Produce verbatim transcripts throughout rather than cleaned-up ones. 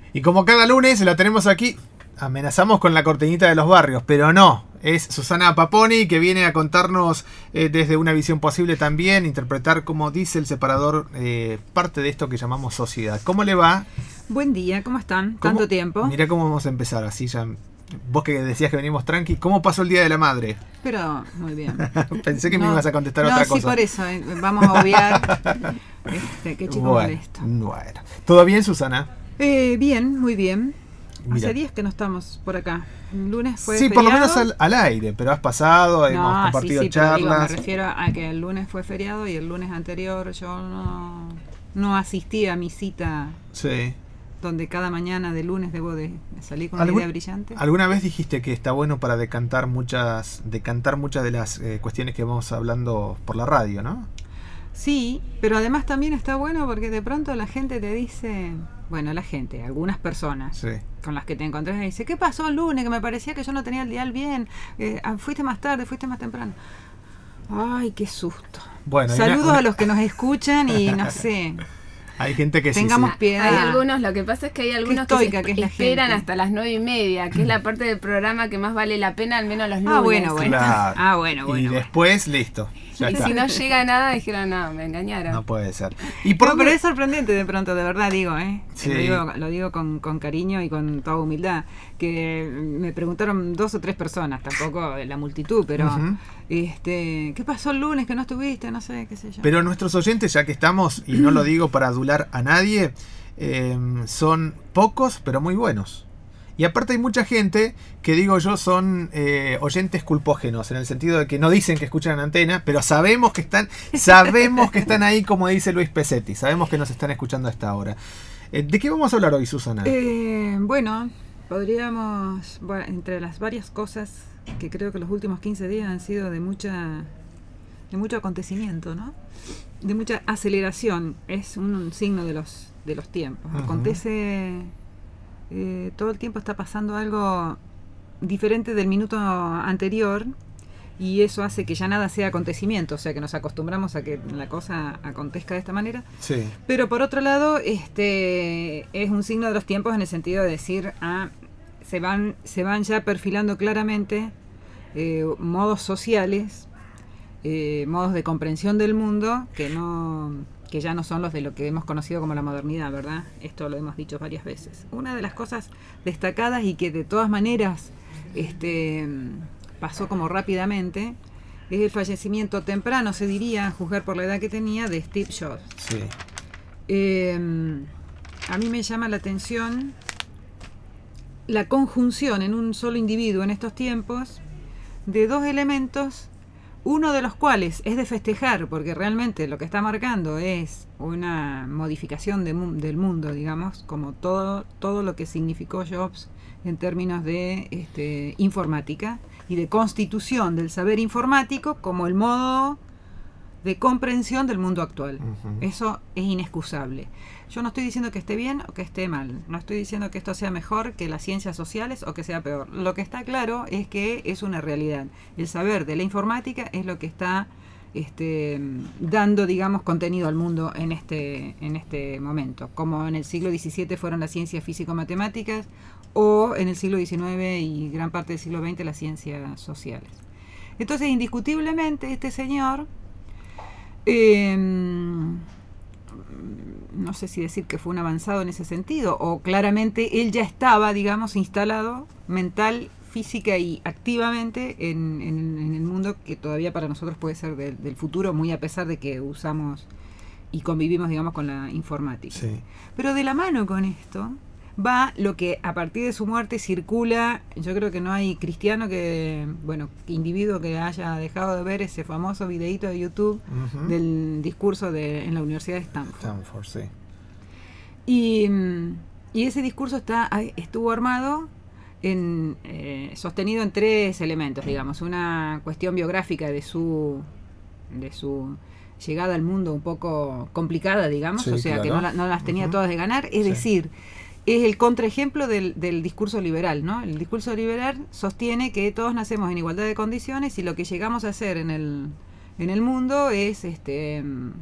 Y como cada lunes la tenemos aquí, amenazamos con la cortinita de los barrios, pero no. Es Susana Paponi que viene a contarnos eh, desde una visión posible también, interpretar, como dice el separador, eh, parte de esto que llamamos sociedad. ¿Cómo le va? Buen día, ¿cómo están? ¿Cómo? Tanto tiempo. Mira cómo vamos a empezar, así ya. Vos que decías que venimos tranqui, ¿cómo pasó el Día de la Madre? Pero muy bien. Pensé que no, me ibas a contestar no, otra sí, cosa. por eso, eh, vamos a obviar. este, qué chico bueno, molesto. Bueno. ¿Todo bien, Susana? Eh, bien, muy bien. Mira. Hace días que no estamos por acá. El lunes fue Sí, feriado. por lo menos al, al aire, pero has pasado, hemos no, compartido sí, sí, pero digo, charlas. me refiero a que el lunes fue feriado y el lunes anterior yo no, no asistí a mi cita. Sí. Donde cada mañana de lunes debo de salir con una ¿Algún, idea brillante. ¿Alguna vez dijiste que está bueno para decantar muchas decantar muchas de las eh, cuestiones que vamos hablando por la radio, ¿no? Sí, pero además también está bueno porque de pronto la gente te dice, bueno, la gente, algunas personas Sí. con las que te encontrás y dice, ¿qué pasó el lunes? Que me parecía que yo no tenía el dial bien, eh, fuiste más tarde, fuiste más temprano. Ay, qué susto. Bueno, saludos una, una... a los que nos escuchan y no sé. Hay gente que tengamos sí, sí. piedad. Hay algunos, lo que pasa es que hay algunos estoica, que, que es la esperan gente. hasta las nueve y media, que es la parte del programa que más vale la pena, al menos los lunes. Ah, bueno, bueno. Claro. Ah, bueno, bueno. Y bueno. después, listo. Ya Y está. si no llega nada, dijeron, no, me engañaron. No puede ser. Y por No, dónde... pero es sorprendente de pronto, de verdad digo, ¿eh? Sí. Lo digo, lo digo con, con cariño y con toda humildad, que me preguntaron dos o tres personas, tampoco la multitud, pero Uh-huh. este, ¿qué pasó el lunes que no estuviste? No sé, qué sé yo. Pero nuestros oyentes, ya que estamos, y no lo digo para adular a nadie, eh, son pocos, pero muy buenos. Y aparte hay mucha gente que, digo yo, son eh, oyentes culpógenos, en el sentido de que no dicen que escuchan Antena, pero sabemos que están, sabemos que están ahí, como dice Luis Pesetti, sabemos que nos están escuchando a esta hora. Eh, ¿De qué vamos a hablar hoy, Susana? Eh, bueno, podríamos, bueno, entre las varias cosas que creo que los últimos quince días han sido de mucha, de mucho acontecimiento, ¿no? De mucha aceleración, es un, un signo de los, de los tiempos. Uh-huh. Acontece... Eh, todo el tiempo está pasando algo diferente del minuto anterior y eso hace que ya nada sea acontecimiento, o sea que nos acostumbramos a que la cosa acontezca de esta manera. Sí. Pero por otro lado, este es un signo de los tiempos en el sentido de decir, ah, se van, se van ya perfilando claramente eh, modos sociales, eh, modos de comprensión del mundo que no... que ya no son los de lo que hemos conocido como la modernidad, ¿verdad? Esto lo hemos dicho varias veces. Una de las cosas destacadas y que de todas maneras este, pasó como rápidamente es el fallecimiento temprano, se diría, a juzgar por la edad que tenía, de Steve Jobs. Sí. Eh, a mí me llama la atención la conjunción en un solo individuo en estos tiempos de dos elementos, uno de los cuales es de festejar, porque realmente lo que está marcando es una modificación de mu- del mundo, digamos, como todo, todo lo que significó Jobs en términos de este, informática y de constitución del saber informático como el modo de comprensión del mundo actual. Uh-huh. Eso es inexcusable. Yo no estoy diciendo que esté bien o que esté mal. No estoy diciendo que esto sea mejor que las ciencias sociales o que sea peor. Lo que está claro es que es una realidad. El saber de la informática es lo que está este, dando, digamos, contenido al mundo en este, en este momento. Como en el siglo diecisiete fueron las ciencias físico-matemáticas o en el siglo diecinueve y gran parte del siglo veinte las ciencias sociales. Entonces, indiscutiblemente, este señor... Eh, no sé si decir que fue un avanzado en ese sentido, o claramente él ya estaba, digamos, instalado mental, física y activamente en, en, en el mundo que todavía para nosotros puede ser del, del futuro, muy a pesar de que usamos y convivimos, digamos, con la informática. Sí. Pero de la mano con esto va lo que a partir de su muerte circula. Yo creo que no hay cristiano que, bueno, individuo que haya dejado de ver ese famoso videíto de YouTube Uh-huh. del discurso de, en la Universidad de Stanford. Stanford, sí. Y, y ese discurso está estuvo armado, en, eh, sostenido en tres elementos, digamos. Una cuestión biográfica de su, de su llegada al mundo un poco complicada, digamos, Sí, o sea, claro. que no, la, no las tenía Uh-huh. todas de ganar, es Sí. decir... es el contraejemplo del, del discurso liberal, ¿no? El discurso liberal sostiene que todos nacemos en igualdad de condiciones y lo que llegamos a hacer en el, en el mundo es este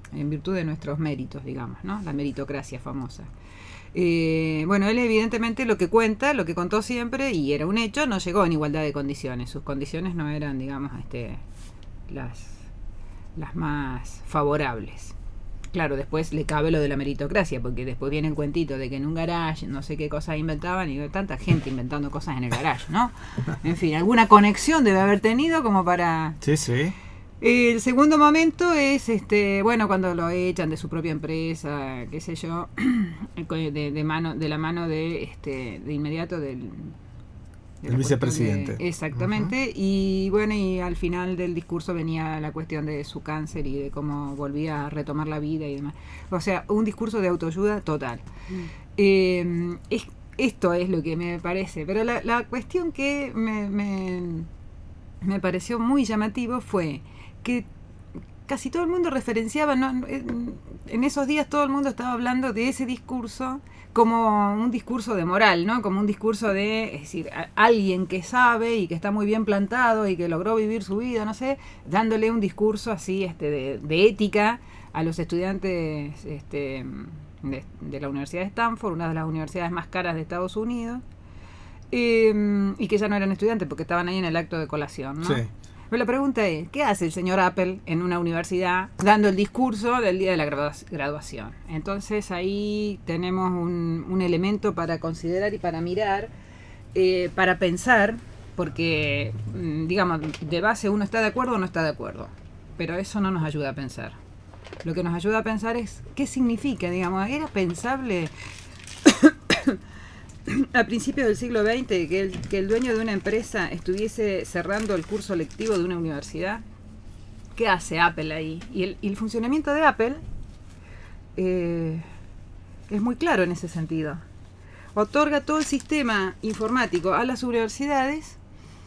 en virtud de nuestros méritos, digamos, ¿no? La meritocracia famosa. Eh, bueno, él evidentemente lo que cuenta, lo que contó siempre, y era un hecho, no llegó en igualdad de condiciones. Sus condiciones no eran, digamos, este, las, las más favorables. Claro, después le cabe lo de la meritocracia, porque después viene el cuentito de que en un garage no sé qué cosas inventaban, y tanta gente inventando cosas en el garage, ¿no? En fin, alguna conexión debe haber tenido como para... Sí, sí. El segundo momento es, este, bueno, cuando lo echan de su propia empresa, qué sé yo, de, de mano, de la mano de, este, de inmediato del... El vicepresidente. De, exactamente, uh-huh. Y bueno, y al final del discurso venía la cuestión de su cáncer y de cómo volvía a retomar la vida y demás. O sea, un discurso de autoayuda total. Uh-huh. Eh, es, esto es lo que me parece, pero la, la cuestión que me, me, me pareció muy llamativo fue que casi todo el mundo referenciaba, ¿no? En esos días todo el mundo estaba hablando de ese discurso como un discurso de moral, ¿no? Como un discurso de, es decir, a, alguien que sabe y que está muy bien plantado y que logró vivir su vida, no sé, dándole un discurso así, este, de, de ética a los estudiantes, este, de, de la Universidad de Stanford, una de las universidades más caras de Estados Unidos, eh, y que ya no eran estudiantes porque estaban ahí en el acto de colación, ¿no? Sí. Pero la pregunta es, ¿qué hace el señor Apple en una universidad dando el discurso del día de la graduación? Entonces ahí tenemos un, un elemento para considerar y para mirar, eh, para pensar, porque, digamos, de base uno está de acuerdo o no está de acuerdo, pero eso no nos ayuda a pensar. Lo que nos ayuda a pensar es qué significa, digamos, ¿era pensable a principios del siglo veinte que el, que el dueño de una empresa estuviese cerrando el curso lectivo de una universidad? ¿Qué hace Apple ahí? Y el, y el funcionamiento de Apple eh, es muy claro en ese sentido. Otorga todo el sistema informático a las universidades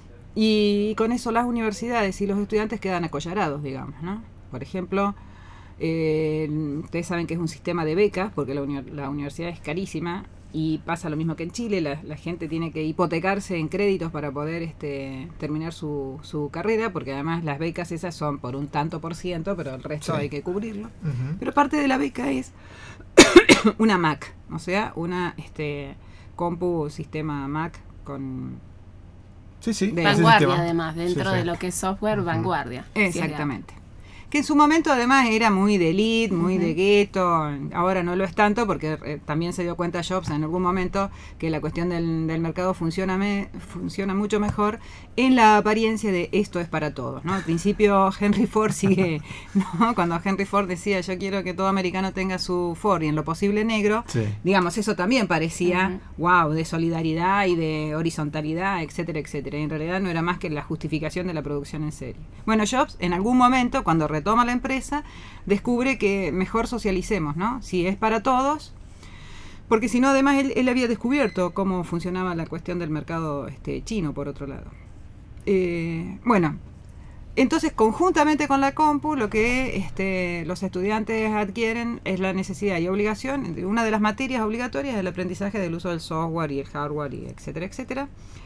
y con eso las universidades y los estudiantes quedan acollarados, digamos, ¿no? Por ejemplo, eh, ustedes saben que es un sistema de becas porque la, uni- la universidad es carísima. Y pasa lo mismo que en Chile, la, la gente tiene que hipotecarse en créditos para poder este, terminar su, su carrera, porque además las becas esas son por un tanto por ciento, pero el resto sí hay que cubrirlo. Uh-huh. Pero parte de la beca es una Mac, o sea, una este, compu sistema Mac con... Sí, sí. De vanguardia además, dentro sí, sí. de lo que es software, uh-huh. vanguardia. Exactamente. Que en su momento además era muy de elite, muy uh-huh. de gueto, ahora no lo es tanto porque eh, también se dio cuenta Jobs en algún momento que la cuestión del, del mercado funciona, me, funciona mucho mejor en la apariencia de esto es para todos, ¿no? Al principio Henry Ford sigue, ¿no? Cuando Henry Ford decía yo quiero que todo americano tenga su Ford y en lo posible negro, sí. digamos, eso también parecía uh-huh. wow, de solidaridad y de horizontalidad, etcétera, etcétera, y en realidad no era más que la justificación de la producción en serie. Bueno, Jobs en algún momento cuando toma la empresa, descubre que mejor socialicemos, ¿no? Si es para todos, porque si no, además él, él había descubierto cómo funcionaba la cuestión del mercado este, chino, por otro lado. Eh, bueno, entonces conjuntamente con la compu, lo que este, los estudiantes adquieren es la necesidad y obligación, una de las materias obligatorias es el aprendizaje del uso del software y el hardware, y etcétera, etcétera.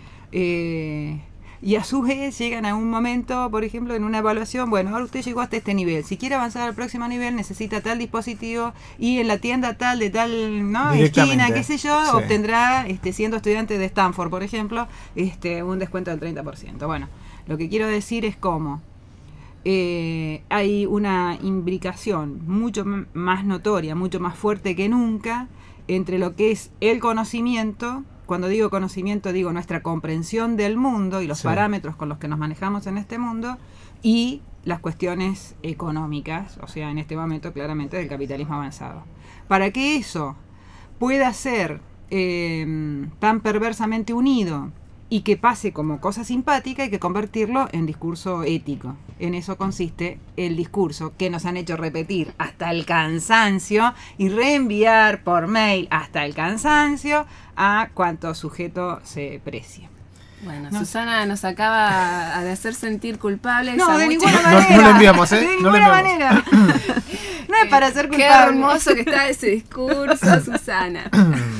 Eh, Y a su vez llegan a un momento, por ejemplo, en una evaluación, bueno, ahora usted llegó hasta este nivel, si quiere avanzar al próximo nivel necesita tal dispositivo y en la tienda tal de tal ¿no? esquina, qué sé yo, sí. obtendrá, este, siendo estudiante de Stanford, por ejemplo, este, un descuento del treinta por ciento. Bueno, lo que quiero decir es cómo eh, hay una imbricación mucho m- más notoria, mucho más fuerte que nunca entre lo que es el conocimiento. Cuando digo conocimiento, digo nuestra comprensión del mundo y los sí. parámetros con los que nos manejamos en este mundo y las cuestiones económicas, o sea, en este momento claramente del capitalismo avanzado. Para que eso pueda ser eh, tan perversamente unido y que pase como cosa simpática, hay que convertirlo en discurso ético. En eso consiste el discurso que nos han hecho repetir hasta el cansancio y reenviar por mail hasta el cansancio a cuanto sujeto se precie. Bueno, no. Susana nos acaba de hacer sentir culpables. No, de mucha... ninguna manera. No, no le enviamos, ¿eh? De no ninguna le manera. No es para ser culpable. Qué hermoso que está ese discurso, Susana.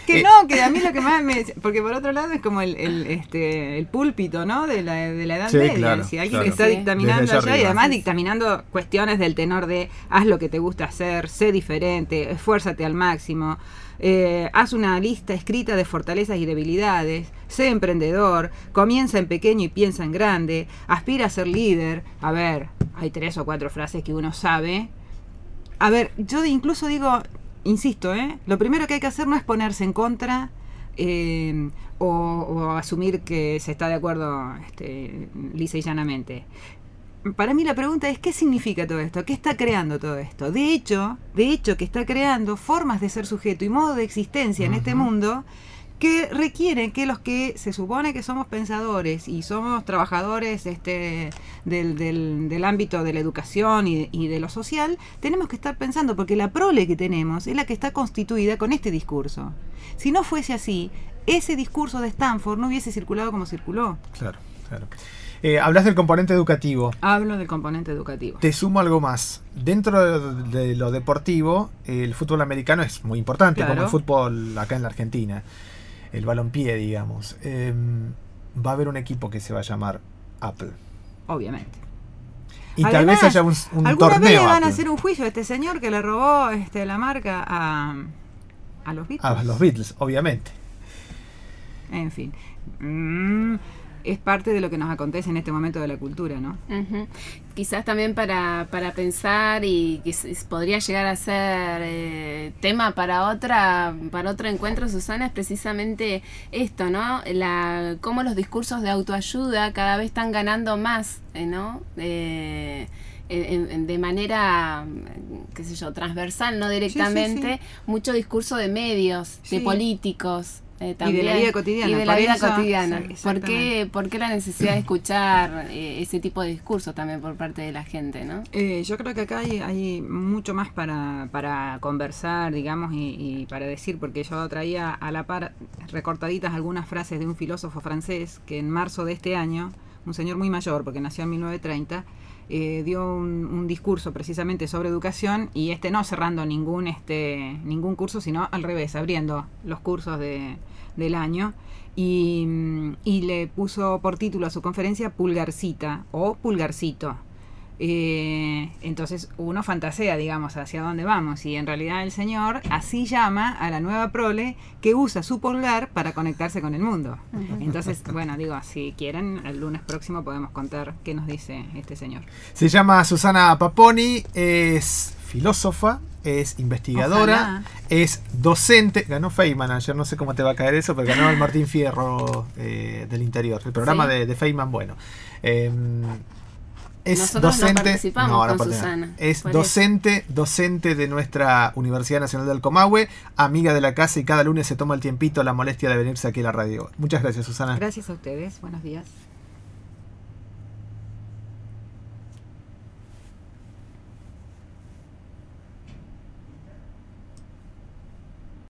Que Eh, no, que a mí lo que más me... Porque por otro lado es como el, el, este, el púlpito, ¿no? De la, de la Edad Sí, Media. claro, Si alguien claro. está Sí. dictaminando Desde allá allá y arriba. además dictaminando cuestiones del tenor de haz lo que te gusta hacer, sé diferente, esfuérzate al máximo, eh, haz una lista escrita de fortalezas y debilidades, sé emprendedor, comienza en pequeño y piensa en grande, aspira a ser líder. A ver, hay tres o cuatro frases que uno sabe. A ver, yo incluso digo, insisto, ¿eh? Lo primero que hay que hacer no es ponerse en contra eh, o, o asumir que se está de acuerdo este, lisa y llanamente. Para mí la pregunta es, ¿qué significa todo esto? ¿Qué está creando todo esto? De hecho, de hecho que está creando formas de ser sujeto y modo de existencia en este Ujú. mundo que requieren que los que se supone que somos pensadores y somos trabajadores este, del, del, del ámbito de la educación y de, y de lo social, tenemos que estar pensando, porque la prole que tenemos es la que está constituida con este discurso. Si no fuese así, ese discurso de Stanford no hubiese circulado como circuló. Claro, claro. Eh, hablas del componente educativo. Hablo del componente educativo. Te sumo algo más. Dentro de, de lo deportivo, el fútbol americano es muy importante, Claro. como el fútbol acá en la Argentina. El balompié, digamos. Eh, va a haber un equipo que se va a llamar Apple. Obviamente. Y tal Además, vez haya un, un ¿alguna torneo vez le van Apple a hacer un juicio a este señor que le robó este, la marca a, a los Beatles? a los Beatles, obviamente. En fin. Mm, es parte de lo que nos acontece en este momento de la cultura, ¿no? Ujú. Quizás también para, para pensar y que s- podría llegar a ser eh, tema para otra para otro encuentro, Susana, es precisamente esto, ¿no? La, cómo los discursos de autoayuda cada vez están ganando más, eh, ¿no? Eh, en- en- de manera, qué sé yo, transversal, no directamente, mucho discurso de medios, de Sí. políticos. Eh, Y de la también, vida cotidiana, y de la por vida eso, cotidiana. sí, ¿Por exactamente. qué, por qué la necesidad de escuchar eh, ese tipo de discursos también por parte de la gente, ¿no? Eh, yo creo que acá hay, hay mucho más para, para conversar, digamos, y, y para decir, porque yo traía a la par recortaditas algunas frases de un filósofo francés que en marzo de este año, un señor muy mayor, porque nació en mil novecientos treinta, eh, dio un, un discurso precisamente sobre educación, y este no cerrando ningún este ningún curso, sino al revés, abriendo los cursos de, del año, y, y le puso por título a su conferencia Pulgarcita o Pulgarcito. Eh, entonces uno fantasea, digamos, hacia dónde vamos, y en realidad el señor así llama a la nueva prole que usa su pulgar para conectarse con el mundo. Entonces, bueno, digo, si quieren, el lunes próximo podemos contar qué nos dice este señor. Se llama Susana Paponi, es filósofa, es investigadora, Ojalá. es docente, ganó Feynman ayer, no sé cómo te va a caer eso, pero ganó el Martín Fierro eh, del Interior, el programa Sí. de, de Feynman, bueno. Eh, es Nosotros no docente, participamos no, ahora con participa. Susana, es por eso. docente, docente de nuestra Universidad Nacional del Comahue, amiga de la casa, y cada lunes se toma el tiempito, la molestia de venirse aquí a la radio. Muchas gracias, Susana. Gracias a ustedes, buenos días.